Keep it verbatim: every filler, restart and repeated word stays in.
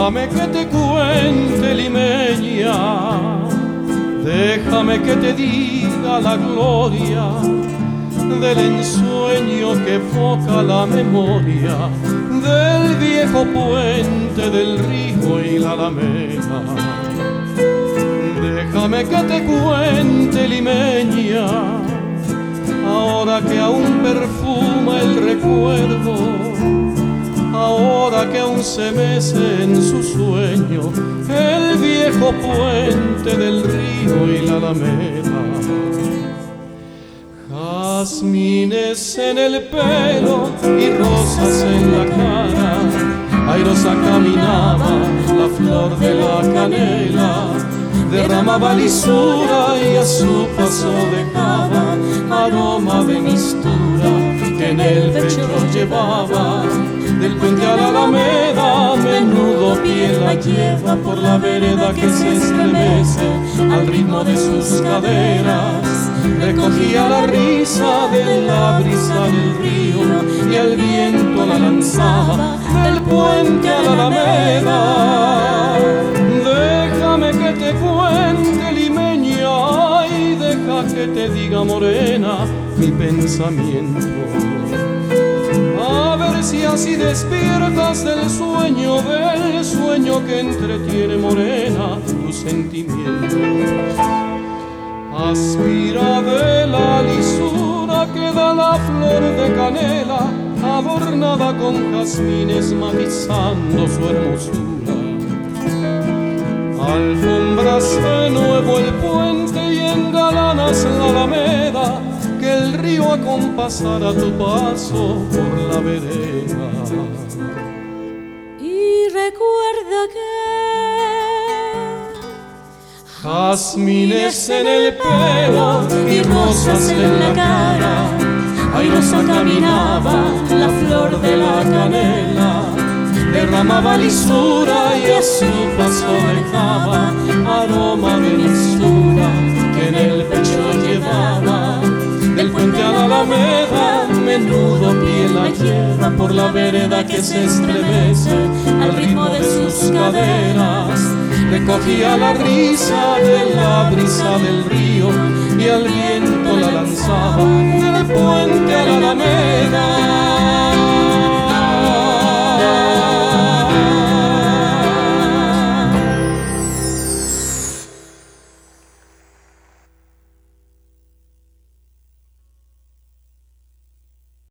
Déjame que te cuente, limeña, déjame que te diga la gloria del ensueño que evoca la memoria del viejo puente del río y la alameda. Déjame que te cuente, limeña, ahora que aún perfuma el recuerdo, ahora que aún se mece en su sueño el viejo puente del río y la alameda. Jazmines en el pelo y rosas en la cara, airosa caminaba la flor de la canela, derramaba lisura y a su paso dejaba aroma de mistura que en el pecho llevaba. Del puente a la alameda, menudo pie la lleva por la vereda que se estremece al ritmo de sus caderas. Recogía la risa de la brisa del río y el viento la lanzaba del puente a la alameda. Déjame que te cuente, limeña, y deja que te diga, morena, mi pensamiento. A ver si así despiertas del sueño, del sueño que entretiene, morena, tu sentimiento. Aspira de la lisura que da la flor de canela, adornada con jazmines matizando su hermosura. Alfombras de nuevo el puente y engalanas la alameda, que el río acompasará tu paso por la vereda. Y recuerda que jazmines en el pelo y rosas en la cara, airosa caminaba la flor de la canela, derramaba lisura y a su paso dejaba aroma de mistura que en el pecho llevaba. Del puente a la alameda, menudo pie la lleva por la vereda que se estremece al ritmo de sus caderas. Recogía la risa de la brisa del río y al viento la lanzaba del puente a la alameda.